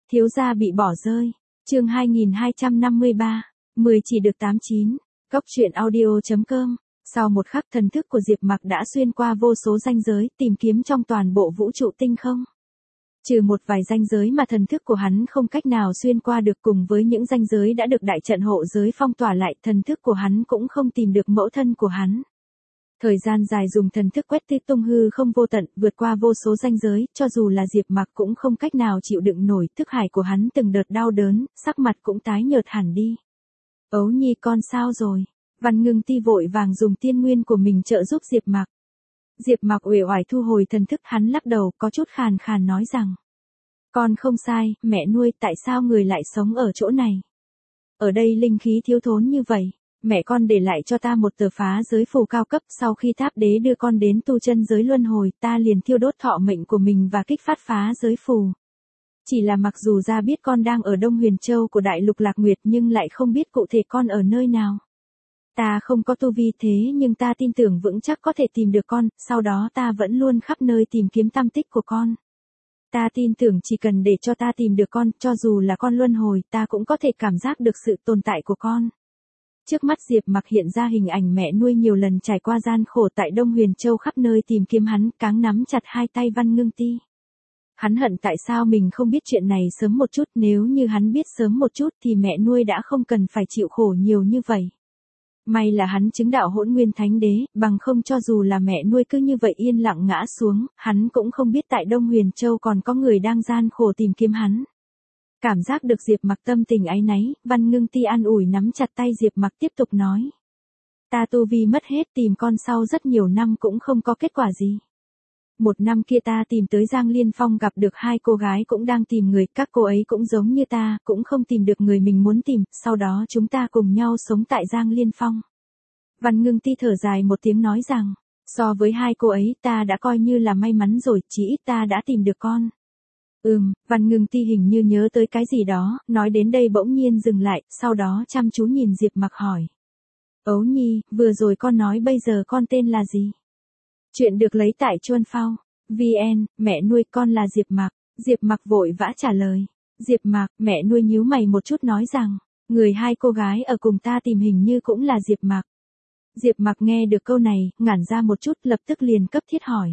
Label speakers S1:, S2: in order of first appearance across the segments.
S1: Thiếu gia bị bỏ rơi. Chương 2253. 10 chỉ được 89. Cốc truyện audio.com. Sau một khắc, thần thức của Diệp Mặc đã xuyên qua vô số ranh giới, tìm kiếm trong toàn bộ vũ trụ tinh không. Trừ một vài ranh giới mà thần thức của hắn không cách nào xuyên qua được, cùng với những ranh giới đã được đại trận hộ giới phong tỏa lại, thần thức của hắn cũng không tìm được mẫu thân của hắn. Thời gian dài dùng thần thức quét tít tung hư không vô tận, vượt qua vô số ranh giới, cho dù là Diệp Mặc cũng không cách nào chịu đựng nổi, thức hải của hắn từng đợt đau đớn, sắc mặt cũng tái nhợt hẳn đi. Ấu Nhi con sao rồi? Văn Ngưng Ti vội vàng dùng tiên nguyên của mình trợ giúp Diệp Mặc. Diệp Mặc uể oải thu hồi thần thức, hắn lắc đầu, có chút khàn khàn nói rằng: Con không sai, mẹ nuôi, tại sao người lại sống ở chỗ này? Ở đây linh khí thiếu thốn như vậy. Mẹ con để lại cho ta một tờ phá giới phù cao cấp, sau khi Tháp Đế đưa con đến tu chân giới luân hồi, ta liền thiêu đốt thọ mệnh của mình và kích phát phá giới phù. Chỉ là mặc dù ra biết con đang ở Đông Huyền Châu của Đại Lục Lạc Nguyệt nhưng lại không biết cụ thể con ở nơi nào. Ta không có tu vi thế nhưng ta tin tưởng vững chắc có thể tìm được con, sau đó ta vẫn luôn khắp nơi tìm kiếm tăm tích của con. Ta tin tưởng chỉ cần để cho ta tìm được con, cho dù là con luân hồi, ta cũng có thể cảm giác được sự tồn tại của con. Trước mắt Diệp Mặc hiện ra hình ảnh mẹ nuôi nhiều lần trải qua gian khổ tại Đông Huyền Châu khắp nơi tìm kiếm hắn, cáng nắm chặt hai tay Văn Ngưng Ti. Hắn hận tại sao mình không biết chuyện này sớm một chút, nếu như hắn biết sớm một chút thì mẹ nuôi đã không cần phải chịu khổ nhiều như vậy. May là hắn chứng đạo Hỗn Nguyên Thánh Đế, bằng không cho dù là mẹ nuôi cứ như vậy yên lặng ngã xuống, hắn cũng không biết tại Đông Huyền Châu còn có người đang gian khổ tìm kiếm hắn. Cảm giác được Diệp Mặc tâm tình áy náy, Văn Ngưng Ti an ủi nắm chặt tay Diệp Mặc tiếp tục nói: Ta tu vi mất hết, tìm con sau rất nhiều năm cũng không có kết quả gì. Một năm kia ta tìm tới Giang Liên Phong, gặp được hai cô gái cũng đang tìm người, các cô ấy cũng giống như ta, cũng không tìm được người mình muốn tìm, sau đó chúng ta cùng nhau sống tại Giang Liên Phong. Văn Ngưng Ti thở dài một tiếng nói rằng, so với hai cô ấy ta đã coi như là may mắn rồi, chỉ ít ta đã tìm được con. Văn Ngưng Ti hình như nhớ tới cái gì đó, nói đến đây bỗng nhiên dừng lại, sau đó chăm chú nhìn Diệp Mặc hỏi: Ấu Nhi, vừa rồi con nói bây giờ con tên là gì? Chuyện được lấy tại Chuân Phao VN, mẹ nuôi con là Diệp Mặc. Diệp Mặc vội vã trả lời. Diệp Mặc, mẹ nuôi nhíu mày một chút nói rằng, người hai cô gái ở cùng ta tìm hình như cũng là Diệp Mặc. Diệp Mặc nghe được câu này, ngẩn ra một chút, lập tức liền cấp thiết hỏi: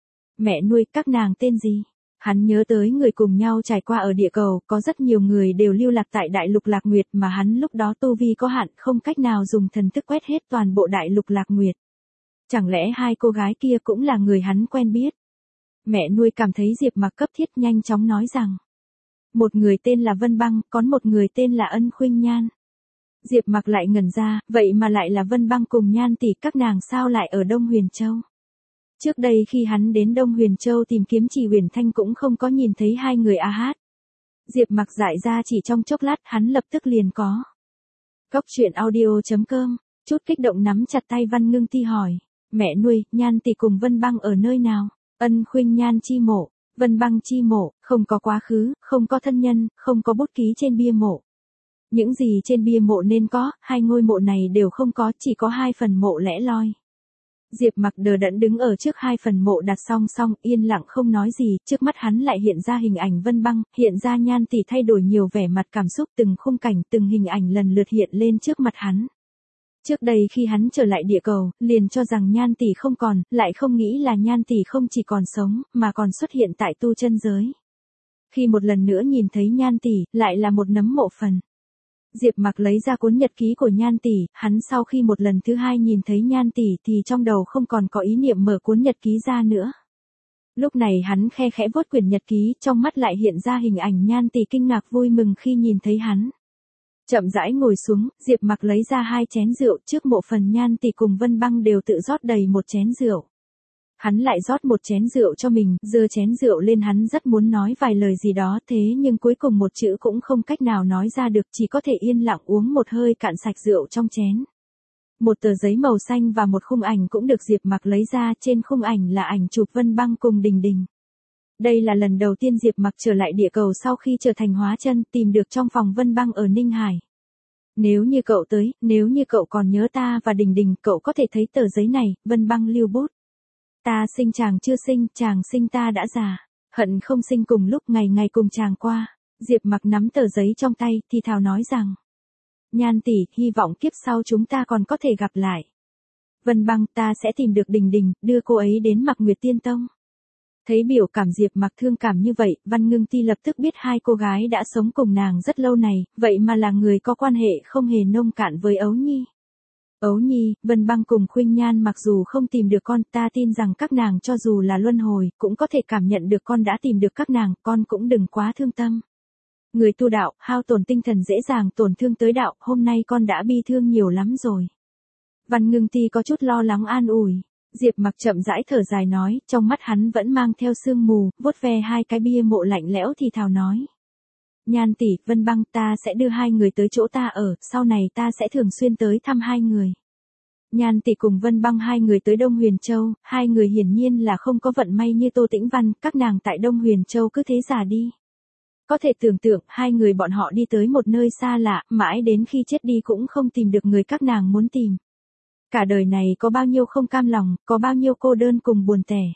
S1: Mẹ nuôi, các nàng tên gì? Hắn nhớ tới người cùng nhau trải qua ở địa cầu, có rất nhiều người đều lưu lạc tại Đại Lục Lạc Nguyệt mà hắn lúc đó tu vi có hạn, không cách nào dùng thần thức quét hết toàn bộ Đại Lục Lạc Nguyệt. Chẳng lẽ hai cô gái kia cũng là người hắn quen biết? Mẹ nuôi cảm thấy Diệp Mặc cấp thiết, nhanh chóng nói rằng, một người tên là Vân Băng, còn một người tên là Ân Khuynh Nhan. Diệp Mặc lại ngẩn ra, vậy mà lại là Vân Băng cùng Nhan tỷ, các nàng sao lại ở Đông Huyền Châu? Trước đây khi hắn đến Đông Huyền Châu tìm kiếm Chỉ Huyền Thanh cũng không có nhìn thấy hai người hát. Diệp Mặc dại ra chỉ trong chốc lát, hắn lập tức liền có. Cốc truyện audio.com, chút kích động nắm chặt tay Văn Ngưng Ti hỏi: Mẹ nuôi, Nhan tỷ cùng Vân Băng ở nơi nào? Ân Khuynh Nhan chi mộ, Vân Băng chi mộ, không có quá khứ, không có thân nhân, không có bút ký trên bia mộ. Những gì trên bia mộ nên có, hai ngôi mộ này đều không có, chỉ có hai phần mộ lẻ loi. Diệp Mặc đờ đẫn đứng ở trước hai phần mộ đặt song song, yên lặng không nói gì, trước mắt hắn lại hiện ra hình ảnh Vân Băng, hiện ra Nhan tỷ thay đổi nhiều vẻ mặt cảm xúc, từng khung cảnh, từng hình ảnh lần lượt hiện lên trước mặt hắn. Trước đây khi hắn trở lại địa cầu, liền cho rằng Nhan tỷ không còn, lại không nghĩ là Nhan tỷ không chỉ còn sống, mà còn xuất hiện tại tu chân giới. Khi một lần nữa nhìn thấy Nhan tỷ, lại là một nấm mộ phần. Diệp Mặc lấy ra cuốn nhật ký của Nhan tỷ, hắn sau khi một lần thứ hai nhìn thấy Nhan tỷ thì trong đầu không còn có ý niệm mở cuốn nhật ký ra nữa. Lúc này hắn khe khẽ vuốt quyển nhật ký, trong mắt lại hiện ra hình ảnh Nhan tỷ kinh ngạc vui mừng khi nhìn thấy hắn. Chậm rãi ngồi xuống, Diệp Mặc lấy ra hai chén rượu, trước mộ phần Nhan tỷ cùng Vân Băng đều tự rót đầy một chén rượu. Hắn lại rót một chén rượu cho mình, giơ chén rượu lên, hắn rất muốn nói vài lời gì đó, thế nhưng cuối cùng một chữ cũng không cách nào nói ra được, chỉ có thể yên lặng uống một hơi cạn sạch rượu trong chén. Một tờ giấy màu xanh và một khung ảnh cũng được Diệp Mặc lấy ra, trên khung ảnh là ảnh chụp Vân Băng cùng Đình Đình. Đây là lần đầu tiên Diệp Mặc trở lại địa cầu sau khi trở thành hóa chân, tìm được trong phòng Vân Băng ở Ninh Hải. Nếu như cậu tới, nếu như cậu còn nhớ ta và Đình Đình, cậu có thể thấy tờ giấy này, Vân Băng lưu bút. Ta sinh chàng chưa sinh, chàng sinh ta đã già. Hận không sinh cùng lúc, ngày ngày cùng chàng qua. Diệp Mặc nắm tờ giấy trong tay, thì thào nói rằng. Nhan tỷ, hy vọng kiếp sau chúng ta còn có thể gặp lại. Vân Băng, ta sẽ tìm được Đình Đình, đưa cô ấy đến Mạc Nguyệt Tiên Tông. Thấy biểu cảm Diệp Mặc thương cảm như vậy, Văn Ngưng Ti lập tức biết hai cô gái đã sống cùng nàng rất lâu này, vậy mà là người có quan hệ không hề nông cạn với Ấu Nhi. Ấu Nhi, Vân Băng cùng Khuynh Nhan mặc dù không tìm được con, ta tin rằng các nàng cho dù là luân hồi, cũng có thể cảm nhận được con đã tìm được các nàng, con cũng đừng quá thương tâm. Người tu đạo, hao tổn tinh thần dễ dàng tổn thương tới đạo, hôm nay con đã bi thương nhiều lắm rồi. Văn Ngưng Ti có chút lo lắng an ủi. Diệp Mặc chậm rãi thở dài nói, trong mắt hắn vẫn mang theo sương mù, vuốt ve hai cái bia mộ lạnh lẽo thì thào nói. Nhan tỷ, Vân Băng, ta sẽ đưa hai người tới chỗ ta ở, sau này ta sẽ thường xuyên tới thăm hai người. Nhan tỷ cùng Vân Băng hai người tới Đông Huyền Châu, hai người hiển nhiên là không có vận may như Tô Tĩnh Văn, các nàng tại Đông Huyền Châu cứ thế già đi. Có thể tưởng tượng, hai người bọn họ đi tới một nơi xa lạ, mãi đến khi chết đi cũng không tìm được người các nàng muốn tìm. Cả đời này có bao nhiêu không cam lòng, có bao nhiêu cô đơn cùng buồn tẻ.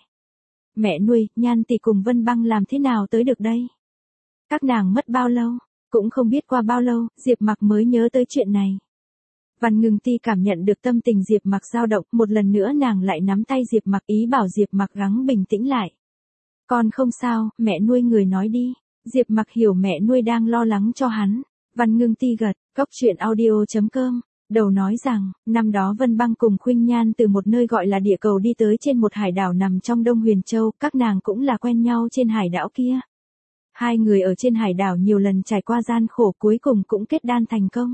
S1: Mẹ nuôi, Nhan tỷ cùng Vân Băng làm thế nào tới được đây? Các nàng mất bao lâu? Cũng không biết qua bao lâu, Diệp Mặc mới nhớ tới chuyện này. Văn Ngưng Ti cảm nhận được tâm tình Diệp Mặc dao động, một lần nữa nàng lại nắm tay Diệp Mặc ý bảo Diệp Mặc gắng bình tĩnh lại. Con không sao, mẹ nuôi người nói đi. Diệp Mặc hiểu mẹ nuôi đang lo lắng cho hắn. Văn Ngưng Ti gật, cốc truyện audio.com. Đầu nói rằng, năm đó Vân Băng cùng Khuynh Nhan từ một nơi gọi là địa cầu đi tới trên một hải đảo nằm trong Đông Huyền Châu, các nàng cũng là quen nhau trên hải đảo kia. Hai người ở trên hải đảo nhiều lần trải qua gian khổ cuối cùng cũng kết đan thành công.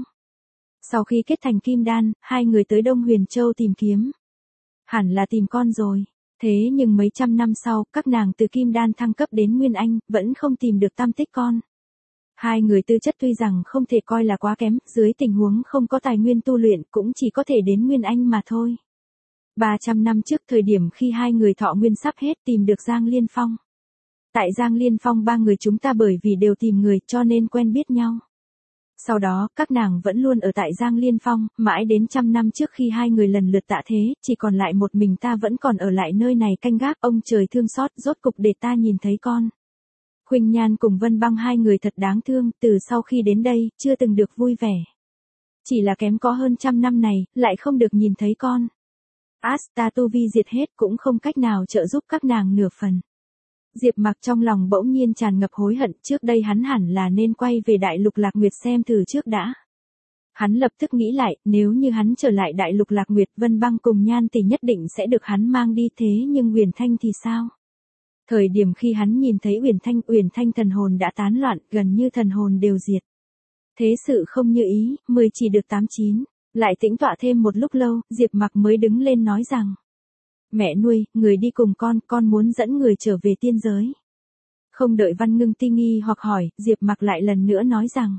S1: Sau khi kết thành kim đan, hai người tới Đông Huyền Châu tìm kiếm. Hẳn là tìm con rồi. Thế nhưng mấy trăm năm sau, các nàng từ kim đan thăng cấp đến Nguyên Anh, vẫn không tìm được tăm tích con. Hai người tư chất tuy rằng không thể coi là quá kém, dưới tình huống không có tài nguyên tu luyện cũng chỉ có thể đến Nguyên Anh mà thôi. 300 năm trước thời điểm khi hai người thọ nguyên sắp hết tìm được Giang Liên Phong. Tại Giang Liên Phong ba người chúng ta bởi vì đều tìm người cho nên quen biết nhau. Sau đó, các nàng vẫn luôn ở tại Giang Liên Phong, mãi đến 100 năm trước khi hai người lần lượt tạ thế, chỉ còn lại một mình ta vẫn còn ở lại nơi này canh gác, ông trời thương xót, rốt cục để ta nhìn thấy con. Khuynh Nhan cùng Vân Băng hai người thật đáng thương, từ sau khi đến đây, chưa từng được vui vẻ. Chỉ là kém có hơn 100 năm này, lại không được nhìn thấy con. Asta tu vi diệt hết cũng không cách nào trợ giúp các nàng nửa phần. Diệp Mặc trong lòng bỗng nhiên tràn ngập hối hận, trước đây hắn hẳn là nên quay về Đại Lục Lạc Nguyệt xem thử trước đã. Hắn lập tức nghĩ lại, nếu như hắn trở lại Đại Lục Lạc Nguyệt, Vân Băng cùng Nhan tỷ nhất định sẽ được hắn mang đi, thế nhưng Uyển Thanh thì sao? Thời điểm khi hắn nhìn thấy Uyển Thanh thần hồn đã tán loạn, gần như thần hồn đều diệt. Thế sự không như ý, 10 chỉ được 89. Lại tĩnh tọa thêm một lúc lâu, Diệp Mặc mới đứng lên nói rằng. Mẹ nuôi, người đi cùng con muốn dẫn người trở về tiên giới. Không đợi Văn Ngưng Ti nghi hoặc hỏi, Diệp Mặc lại lần nữa nói rằng.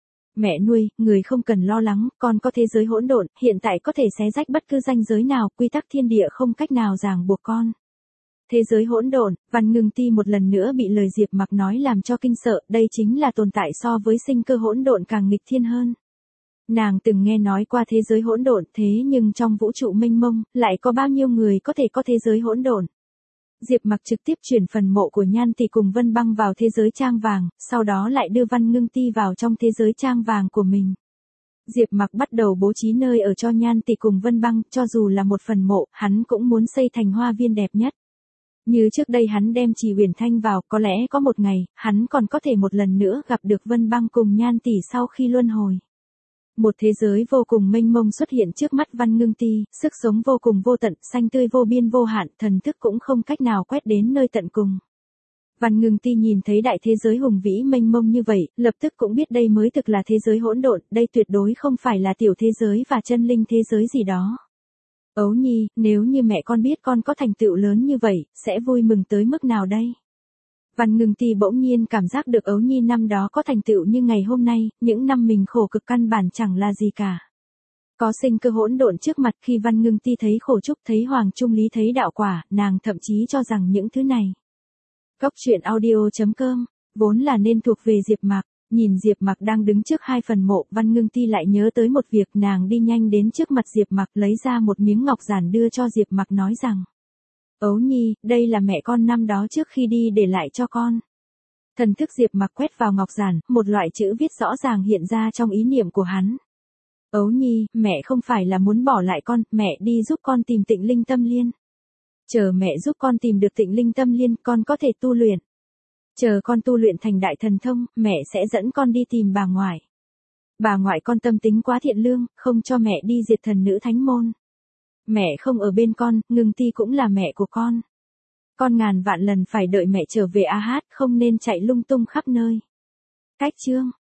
S1: Mẹ nuôi, người không cần lo lắng, con có thế giới hỗn độn, hiện tại có thể xé rách bất cứ ranh giới nào, quy tắc thiên địa không cách nào ràng buộc con. Thế giới hỗn độn, Văn Ngưng Ti một lần nữa bị lời Diệp Mặc nói làm cho kinh sợ, đây chính là tồn tại so với sinh cơ hỗn độn càng nghịch thiên hơn. Nàng từng nghe nói qua thế giới hỗn độn, thế nhưng trong vũ trụ mênh mông, lại có bao nhiêu người có thể có thế giới hỗn độn. Diệp Mặc trực tiếp chuyển phần mộ của Nhan tỷ cùng Vân Băng vào thế giới trang vàng, sau đó lại đưa Văn Ngưng Ti vào trong thế giới trang vàng của mình. Diệp Mặc bắt đầu bố trí nơi ở cho Nhan tỷ cùng Vân Băng, cho dù là một phần mộ, hắn cũng muốn xây thành hoa viên đẹp nhất. Như trước đây hắn đem Trì Uyển Thanh vào, có lẽ có một ngày, hắn còn có thể một lần nữa gặp được Vân Băng cùng Nhan tỷ sau khi luân hồi. Một thế giới vô cùng mênh mông xuất hiện trước mắt Văn Ngưng Ti, sức sống vô cùng vô tận, xanh tươi vô biên vô hạn, thần thức cũng không cách nào quét đến nơi tận cùng. Văn Ngưng Ti nhìn thấy đại thế giới hùng vĩ mênh mông như vậy, lập tức cũng biết đây mới thực là thế giới hỗn độn, đây tuyệt đối không phải là tiểu thế giới và chân linh thế giới gì đó. Ấu Nhi, nếu như mẹ con biết con có thành tựu lớn như vậy, sẽ vui mừng tới mức nào đây? Văn Ngưng Ti bỗng nhiên cảm giác được Ấu Nhi năm đó có thành tựu như ngày hôm nay, những năm mình khổ cực căn bản chẳng là gì cả. Có sinh cơ hỗn độn trước mặt, khi Văn Ngưng Ti thấy khổ trúc, thấy Hoàng Trung Lý, thấy đạo quả, nàng thậm chí cho rằng những thứ này. Cốc truyện audio.com, vốn là nên thuộc về Diệp Mặc. Nhìn Diệp Mặc đang đứng trước hai phần mộ, Văn Ngưng Ti lại nhớ tới một việc, nàng đi nhanh đến trước mặt Diệp Mặc lấy ra một miếng ngọc giản đưa cho Diệp Mặc nói rằng. Ấu Nhi, đây là mẹ con năm đó trước khi đi để lại cho con. Thần thức Diệp Mặc quét vào ngọc giản, một loại chữ viết rõ ràng hiện ra trong ý niệm của hắn. Ấu Nhi, mẹ không phải là muốn bỏ lại con, mẹ đi giúp con tìm Tịnh Linh Tâm Liên. Chờ mẹ giúp con tìm được Tịnh Linh Tâm Liên, con có thể tu luyện. Chờ con tu luyện thành đại thần thông, mẹ sẽ dẫn con đi tìm bà ngoại. Bà ngoại con tâm tính quá thiện lương, không cho mẹ đi diệt thần nữ thánh môn. Mẹ không ở bên con, Ngưng Ti cũng là mẹ của con. Con ngàn vạn lần phải đợi mẹ trở về A Hát, không nên chạy lung tung khắp nơi. Cách chương